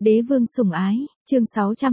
Đế vương sủng ái, chương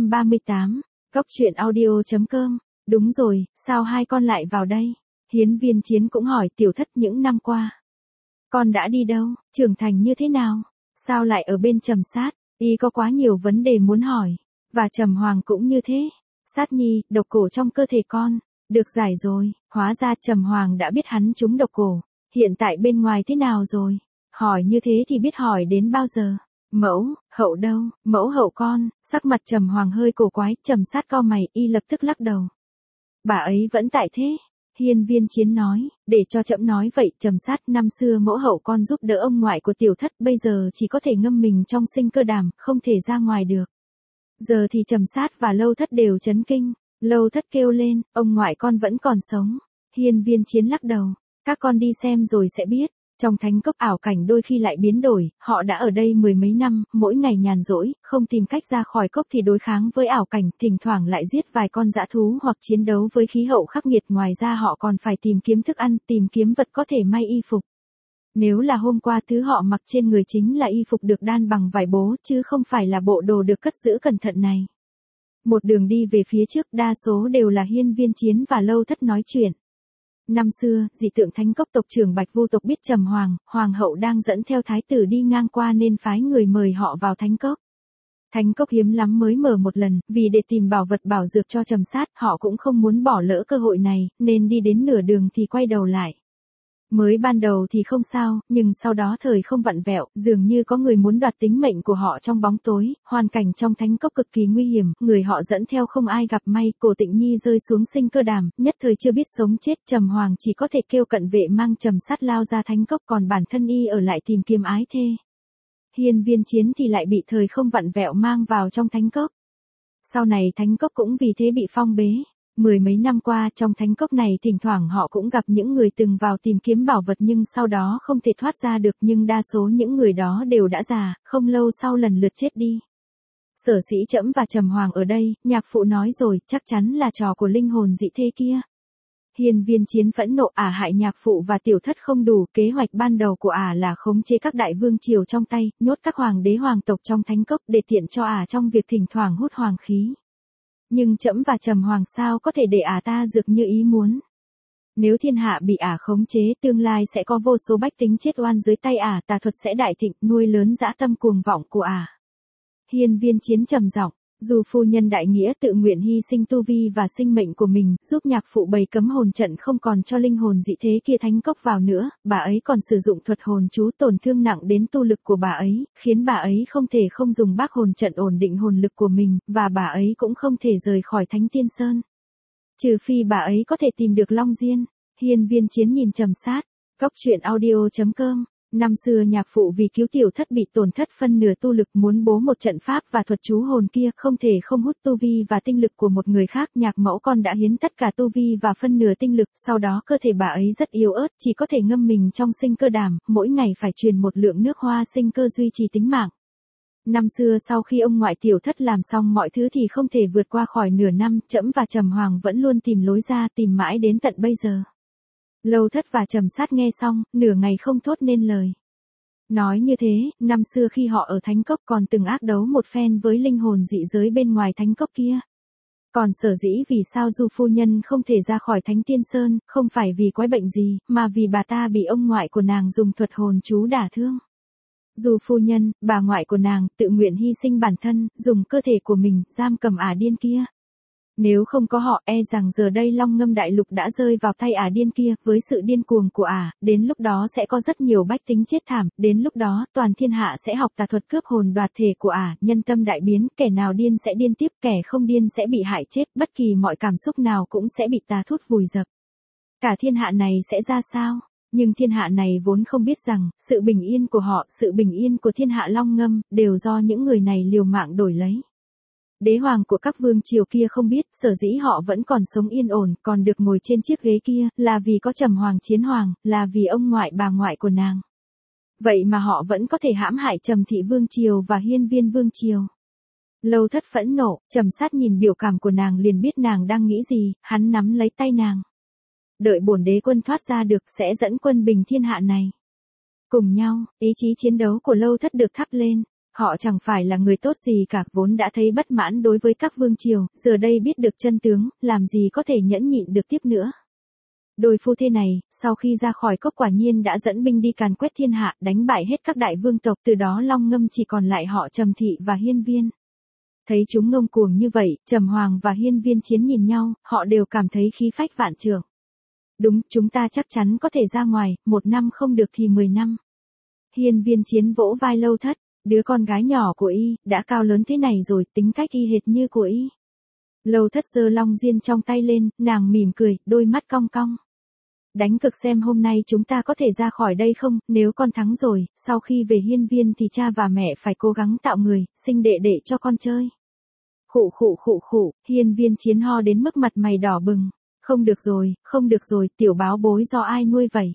638, Góc truyện audio.com. Đúng rồi, sao hai con lại vào đây? Hiến Viên Chiến cũng hỏi Tiểu Thất những năm qua. Con đã đi đâu, trưởng thành như thế nào? Sao lại ở bên Trầm Sát? Y có quá nhiều vấn đề muốn hỏi. Và Trầm Hoàng cũng như thế. Sát nhi, độc cổ trong cơ thể con. Được giải rồi, hóa ra Trầm Hoàng đã biết hắn trúng độc cổ. Hiện tại bên ngoài thế nào rồi? Hỏi như thế thì biết hỏi đến bao giờ? Mẫu, hậu đâu, mẫu hậu con, sắc mặt Trầm Hoàng hơi cổ quái, Trầm Sát cau mày, y lập tức lắc đầu. Bà ấy vẫn tại thế. Hiên Viên Chiến nói, để cho trẫm nói vậy, Trầm Sát, năm xưa mẫu hậu con giúp đỡ ông ngoại của Tiểu Thất, bây giờ chỉ có thể ngâm mình trong sinh cơ đàm, không thể ra ngoài được. Giờ thì Trầm Sát và Lâu Thất đều chấn kinh. Lâu Thất kêu lên, ông ngoại con vẫn còn sống. Hiên Viên Chiến lắc đầu, các con đi xem rồi sẽ biết. Trong thánh cốc ảo cảnh đôi khi lại biến đổi, họ đã ở đây mười mấy năm, mỗi ngày nhàn rỗi, không tìm cách ra khỏi cốc thì đối kháng với ảo cảnh, thỉnh thoảng lại giết vài con dã thú hoặc chiến đấu với khí hậu khắc nghiệt. Ngoài ra họ còn phải tìm kiếm thức ăn, tìm kiếm vật có thể may y phục. Nếu là hôm qua thứ họ mặc trên người chính là y phục được đan bằng vải bố, chứ không phải là bộ đồ được cất giữ cẩn thận này. Một đường đi về phía trước, đa số đều là Hiên Viên Chiến và Lâu Thất nói chuyện. Năm xưa, dị tượng thánh cốc tộc trưởng Bạch Vu tộc biết Trầm Hoàng, hoàng hậu đang dẫn theo thái tử đi ngang qua nên phái người mời họ vào thánh cốc. Thánh cốc hiếm lắm mới mở một lần, vì để tìm bảo vật bảo dược cho Trầm Sát, họ cũng không muốn bỏ lỡ cơ hội này, nên đi đến nửa đường thì quay đầu lại. Mới ban đầu thì không sao, nhưng sau đó thời không vặn vẹo, dường như có người muốn đoạt tính mệnh của họ trong bóng tối, hoàn cảnh trong thánh cốc cực kỳ nguy hiểm, người họ dẫn theo không ai gặp may, Cổ Tịnh Nhi rơi xuống sinh cơ đàm, nhất thời chưa biết sống chết, Trầm Hoàng chỉ có thể kêu cận vệ mang Trầm Sát lao ra thánh cốc, còn bản thân y ở lại tìm kiếm ái thê. Hiên Viên Chiến thì lại bị thời không vặn vẹo mang vào trong thánh cốc. Sau này thánh cốc cũng vì thế bị phong bế. Mười mấy năm qua trong thánh cốc này thỉnh thoảng họ cũng gặp những người từng vào tìm kiếm bảo vật nhưng sau đó không thể thoát ra được, nhưng đa số những người đó đều đã già, không lâu sau lần lượt chết đi. Sở dĩ trẫm và Trầm Hoàng ở đây, nhạc phụ nói rồi, chắc chắn là trò của linh hồn dị thê kia. Hiên Viên Chiến phẫn nộ, hại nhạc phụ và Tiểu Thất không đủ, kế hoạch ban đầu của là khống chế các đại vương triều trong tay, nhốt các hoàng đế hoàng tộc trong thánh cốc để tiện cho trong việc thỉnh thoảng hút hoàng khí. Nhưng trẫm và Trầm Hoàng sao có thể để ta dược như ý muốn. Nếu thiên hạ bị khống chế, tương lai sẽ có vô số bách tính chết oan dưới tay tà thuật sẽ đại thịnh, nuôi lớn dã tâm cuồng vọng của Hiên Viên Chiến trầm giọng, dù phu nhân đại nghĩa tự nguyện hy sinh tu vi và sinh mệnh của mình, giúp nhạc phụ bày cấm hồn trận không còn cho linh hồn dị thế kia thánh cốc vào nữa, bà ấy còn sử dụng thuật hồn chú tổn thương nặng đến tu lực của bà ấy, khiến bà ấy không thể không dùng bác hồn trận ổn định hồn lực của mình, và bà ấy cũng không thể rời khỏi Thánh Tiên Sơn. Trừ phi bà ấy có thể tìm được Long Diên. Hiên Viên Chiến nhìn Trầm Sát. Góc truyện audio.com. Năm xưa nhạc phụ vì cứu Tiểu Thất bị tổn thất phân nửa tu lực, muốn bố một trận pháp và thuật chú hồn kia, không thể không hút tu vi và tinh lực của một người khác. Nhạc mẫu con đã hiến tất cả tu vi và phân nửa tinh lực, sau đó cơ thể bà ấy rất yếu ớt, chỉ có thể ngâm mình trong sinh cơ đàm, mỗi ngày phải truyền một lượng nước hoa sinh cơ duy trì tính mạng. Năm xưa sau khi ông ngoại Tiểu Thất làm xong mọi thứ thì không thể vượt qua khỏi nửa năm, trẫm và Trầm Hoàng vẫn luôn tìm lối ra, tìm mãi đến tận bây giờ. Lâu Thất và Trầm Sát nghe xong, nửa ngày không thốt nên lời. Nói như thế, năm xưa khi họ ở thánh cốc còn từng ác đấu một phen với linh hồn dị giới bên ngoài thánh cốc kia. Còn sở dĩ vì sao Du phu nhân không thể ra khỏi Thánh Tiên Sơn, không phải vì quái bệnh gì, mà vì bà ta bị ông ngoại của nàng dùng thuật hồn chú đả thương. Du phu nhân, bà ngoại của nàng, tự nguyện hy sinh bản thân, dùng cơ thể của mình, giam cầm điên kia. Nếu không có họ, rằng giờ đây Long Ngâm Đại Lục đã rơi vào tay điên kia, với sự điên cuồng của đến lúc đó sẽ có rất nhiều bách tính chết thảm, đến lúc đó, toàn thiên hạ sẽ học tà thuật cướp hồn đoạt thể của nhân tâm đại biến, kẻ nào điên sẽ điên tiếp, kẻ không điên sẽ bị hại chết, bất kỳ mọi cảm xúc nào cũng sẽ bị tà thuốc vùi dập. Cả thiên hạ này sẽ ra sao? Nhưng thiên hạ này vốn không biết rằng, sự bình yên của họ, sự bình yên của thiên hạ Long Ngâm, đều do những người này liều mạng đổi lấy. Đế hoàng của các vương triều kia không biết, sở dĩ họ vẫn còn sống yên ổn, còn được ngồi trên chiếc ghế kia, là vì có Trầm Hoàng Chiến Hoàng, là vì ông ngoại bà ngoại của nàng. Vậy mà họ vẫn có thể hãm hại Trầm Thị Vương triều và Hiên Viên Vương triều. Lâu Thất phẫn nộ, Trầm Sát nhìn biểu cảm của nàng liền biết nàng đang nghĩ gì, hắn nắm lấy tay nàng. Đợi bổn đế quân thoát ra được sẽ dẫn quân bình thiên hạ này. Cùng nhau, ý chí chiến đấu của Lâu Thất được thắp lên. Họ chẳng phải là người tốt gì cả, vốn đã thấy bất mãn đối với các vương triều, giờ đây biết được chân tướng, làm gì có thể nhẫn nhịn được tiếp nữa. Đôi phu thê này, sau khi ra khỏi cốc quả nhiên đã dẫn binh đi càn quét thiên hạ, đánh bại hết các đại vương tộc, từ đó Long Ngâm chỉ còn lại họ Trầm Thị và Hiên Viên. Thấy chúng ngông cuồng như vậy, Trầm Hoàng và Hiên Viên Chiến nhìn nhau, họ đều cảm thấy khí phách vạn trượng. Đúng, chúng ta chắc chắn có thể ra ngoài, 1 năm không được thì 10 năm. Hiên Viên Chiến vỗ vai Lâu Thất, đứa con gái nhỏ của y, đã cao lớn thế này rồi, tính cách y hệt như của y. Lâu Thất giơ long diên trong tay lên, nàng mỉm cười, đôi mắt cong cong. Đánh cược xem hôm nay chúng ta có thể ra khỏi đây không, nếu con thắng rồi, sau khi về Hiên Viên thì cha và mẹ phải cố gắng tạo người, sinh đệ đệ cho con chơi. Khụ khụ khụ khụ, Hiên Viên Chiến ho đến mức mặt mày đỏ bừng. Không được rồi, tiểu báo bối do ai nuôi vậy?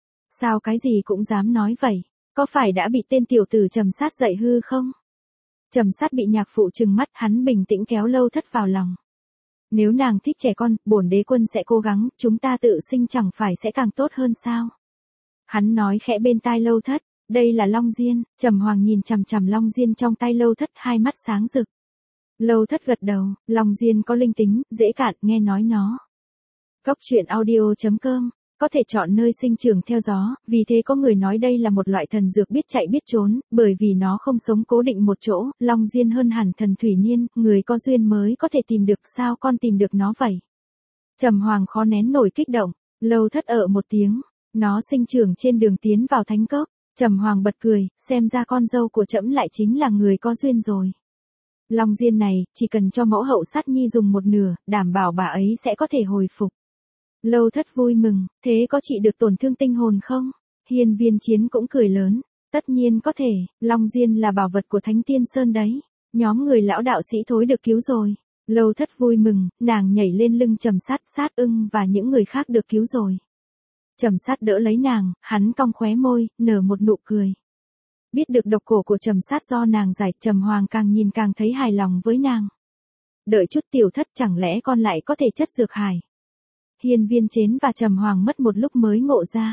Sao cái gì cũng dám nói vậy? Có phải đã bị tên tiểu tử Trầm Sát dạy hư không? Trầm Sát bị nhạc phụ trừng mắt, hắn bình tĩnh kéo Lâu Thất vào lòng. Nếu nàng thích trẻ con, bổn đế quân sẽ cố gắng, chúng ta tự sinh chẳng phải sẽ càng tốt hơn sao? Hắn nói khẽ bên tai Lâu Thất, đây là long diên. Trầm Hoàng nhìn chằm chằm long diên trong tay Lâu Thất, hai mắt sáng rực. Lâu Thất gật đầu, long diên có linh tính, dễ cạn, nghe nói nó. Cốc truyện audio.com, có thể chọn nơi sinh trưởng theo gió, vì thế có người nói đây là một loại thần dược biết chạy biết trốn, bởi vì nó không sống cố định một chỗ, long diên hơn hẳn thần thủy niên, người có duyên mới có thể tìm được, sao con tìm được nó vậy? Trầm Hoàng khó nén nổi kích động, Lâu Thất một tiếng, nó sinh trưởng trên đường tiến vào thánh cốc. Trầm Hoàng bật cười, xem ra con dâu của trẫm lại chính là người có duyên rồi. Long diên này, chỉ cần cho mẫu hậu Sát Nhi dùng một nửa, đảm bảo bà ấy sẽ có thể hồi phục. Lâu Thất vui mừng, thế có trị được tổn thương tinh hồn không? Hiên Viên Chiến cũng cười lớn, tất nhiên có thể, long diên là bảo vật của Thánh Tiên Sơn đấy. Nhóm người lão đạo sĩ thối được cứu rồi. Lâu Thất vui mừng, nàng nhảy lên lưng Trầm Sát, Sát Ưng và những người khác được cứu rồi. Trầm Sát đỡ lấy nàng, hắn cong khóe môi, nở một nụ cười. Biết được độc cổ của Trầm Sát do nàng giải, Trầm Hoàng càng nhìn càng thấy hài lòng với nàng. Đợi chút tiểu thất, chẳng lẽ con lại có thể chất dược hài? Hiên Viên Chiến và Trầm Hoàng mất một lúc mới ngộ ra.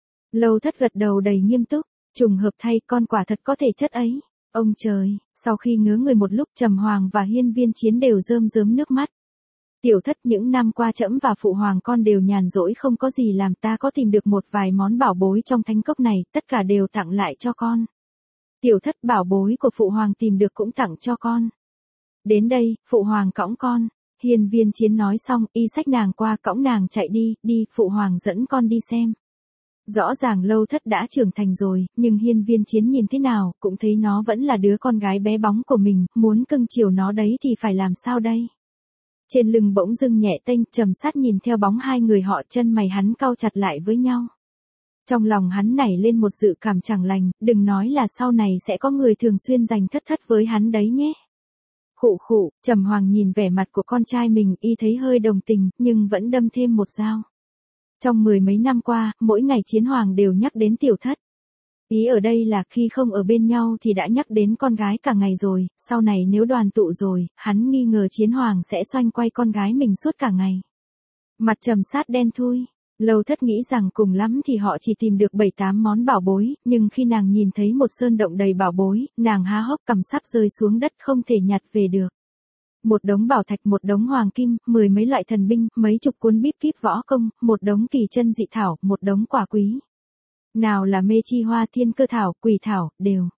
Lâu Thất gật đầu đầy nghiêm túc, trùng hợp thay, con quả thật có thể chất ấy. Ông trời, sau khi ngớ người một lúc, Trầm Hoàng và Hiên Viên Chiến đều rơm rớm nước mắt. Tiểu thất, những năm qua trẫm và phụ hoàng con đều nhàn rỗi không có gì làm, ta có tìm được một vài món bảo bối trong thánh cốc này, tất cả đều tặng lại cho con. Tiểu thất, bảo bối của phụ hoàng tìm được cũng tặng cho con. Đến đây, phụ hoàng cõng con. Hiên Viên Chiến nói xong, y xách nàng qua, cõng nàng chạy đi, phụ hoàng dẫn con đi xem. Rõ ràng Lâu Thất đã trưởng thành rồi, nhưng Hiên Viên Chiến nhìn thế nào, cũng thấy nó vẫn là đứa con gái bé bóng của mình, muốn cưng chiều nó đấy thì phải làm sao đây? Trên lưng bỗng dưng nhẹ tênh, Trầm Sát nhìn theo bóng hai người họ, chân mày hắn cau chặt lại với nhau. Trong lòng hắn nảy lên một dự cảm chẳng lành, đừng nói là sau này sẽ có người thường xuyên giành thất thất với hắn đấy nhé. Khụ khụ, Trầm Hoàng nhìn vẻ mặt của con trai mình, y thấy hơi đồng tình, nhưng vẫn đâm thêm một dao. Trong 10 mấy năm qua, mỗi ngày Chiến Hoàng đều nhắc đến tiểu thất. Ý ở đây là khi không ở bên nhau thì đã nhắc đến con gái cả ngày rồi, sau này nếu đoàn tụ rồi, hắn nghi ngờ Chiến Hoàng sẽ xoay quay con gái mình suốt cả ngày. Mặt Trầm Sát đen thui. Lâu Thất nghĩ rằng cùng lắm thì họ chỉ tìm được 7-8 món bảo bối, nhưng khi nàng nhìn thấy một sơn động đầy bảo bối, nàng há hốc cằm sắp rơi xuống đất không thể nhặt về được. Một đống bảo thạch, một đống hoàng kim, 10 mấy loại thần binh, mấy chục cuốn bíp kíp võ công, một đống kỳ chân dị thảo, một đống quả quý. Nào là mê chi hoa, thiên cơ thảo, quỷ thảo, đều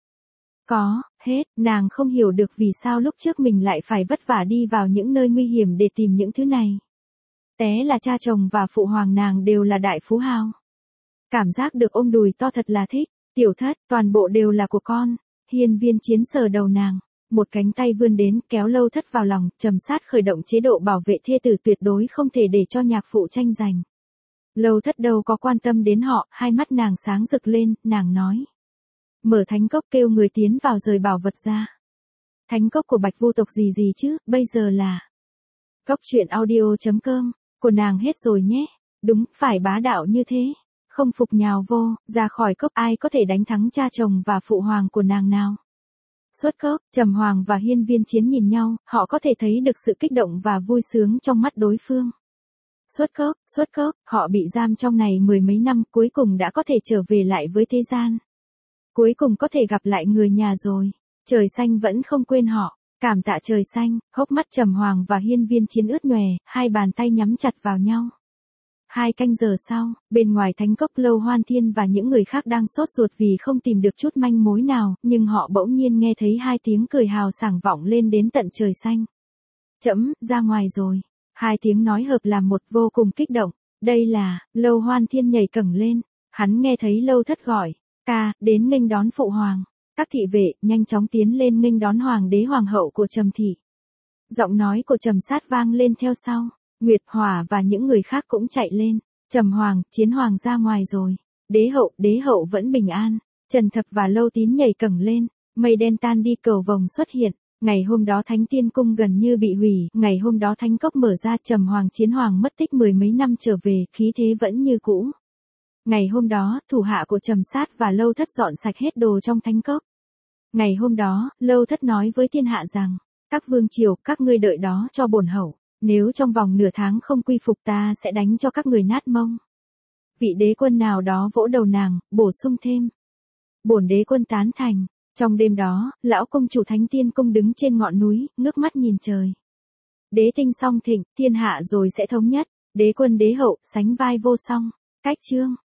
có, hết. Nàng không hiểu được vì sao lúc trước mình lại phải vất vả đi vào những nơi nguy hiểm để tìm những thứ này. Té là cha chồng và phụ hoàng nàng đều là đại phú hào. Cảm giác được ôm đùi to thật là thích. Tiểu thất, toàn bộ đều là của con. Hiên Viên Chiến sờ đầu nàng. Một cánh tay vươn đến, kéo Lâu Thất vào lòng, Trầm Sát khởi động chế độ bảo vệ thê tử, tuyệt đối không thể để cho nhạc phụ tranh giành. Lâu Thất đâu có quan tâm đến họ, hai mắt nàng sáng rực lên, nàng nói. Mở thánh cốc, kêu người tiến vào rời bảo vật ra. Thánh cốc của Bạch Vu tộc gì chứ, bây giờ là Cốc truyện audio.com, của nàng hết rồi nhé. Đúng, phải bá đạo như thế. Không phục nhào vô, ra khỏi cốc, ai có thể đánh thắng cha chồng và phụ hoàng của nàng nào. Xuất cốc, Trầm Hoàng và Hiên Viên Chiến nhìn nhau, họ có thể thấy được sự kích động và vui sướng trong mắt đối phương. Xuất cốc, họ bị giam trong này 10 mấy năm, cuối cùng đã có thể trở về lại với thế gian. Cuối cùng có thể gặp lại người nhà rồi. Trời xanh vẫn không quên họ, cảm tạ trời xanh, hốc mắt Trầm Hoàng và Hiên Viên Chiến ướt nhòe, hai bàn tay nhắm chặt vào nhau. 2 canh giờ sau, bên ngoài thánh cốc Lâu Hoan Thiên và những người khác đang sốt ruột vì không tìm được chút manh mối nào, nhưng họ bỗng nhiên nghe thấy 2 tiếng cười hào sảng vọng lên đến tận trời xanh. Trẫm, ra ngoài rồi. 2 tiếng nói hợp làm một vô cùng kích động. Đây là, Lâu Hoan Thiên nhảy cẫng lên. Hắn nghe thấy Lâu Thất gọi, ca, đến nghênh đón phụ hoàng. Các thị vệ, nhanh chóng tiến lên nghênh đón hoàng đế hoàng hậu của Trầm thị. Giọng nói của Trầm Sát vang lên theo sau. Nguyệt Hỏa và những người khác cũng chạy lên. Trầm Hoàng, Chiến Hoàng ra ngoài rồi. Đế hậu vẫn bình an. Trần Thập và Lâu Tín nhảy cẫng lên. Mây đen tan đi, cầu vồng xuất hiện. Ngày hôm đó Thánh Tiên Cung gần như bị hủy. Ngày hôm đó Thánh Cốc mở ra, Trầm Hoàng Chiến Hoàng mất tích 10 mấy năm trở về, khí thế vẫn như cũ. Ngày hôm đó, thủ hạ của Trầm Sát và Lâu Thất dọn sạch hết đồ trong Thánh Cốc. Ngày hôm đó, Lâu Thất nói với thiên hạ rằng, các vương triều, các ngươi đợi đó cho bổn hậu. Nếu trong vòng nửa tháng không quy phục ta sẽ đánh cho các người nát mông. Vị đế quân nào đó vỗ đầu nàng, bổ sung thêm. Bổn đế quân tán thành. Trong đêm đó, lão công chủ Thánh Tiên Cung đứng trên ngọn núi, ngước mắt nhìn trời. Đế tinh song thịnh, thiên hạ rồi sẽ thống nhất. Đế quân đế hậu, sánh vai vô song. Cách chương.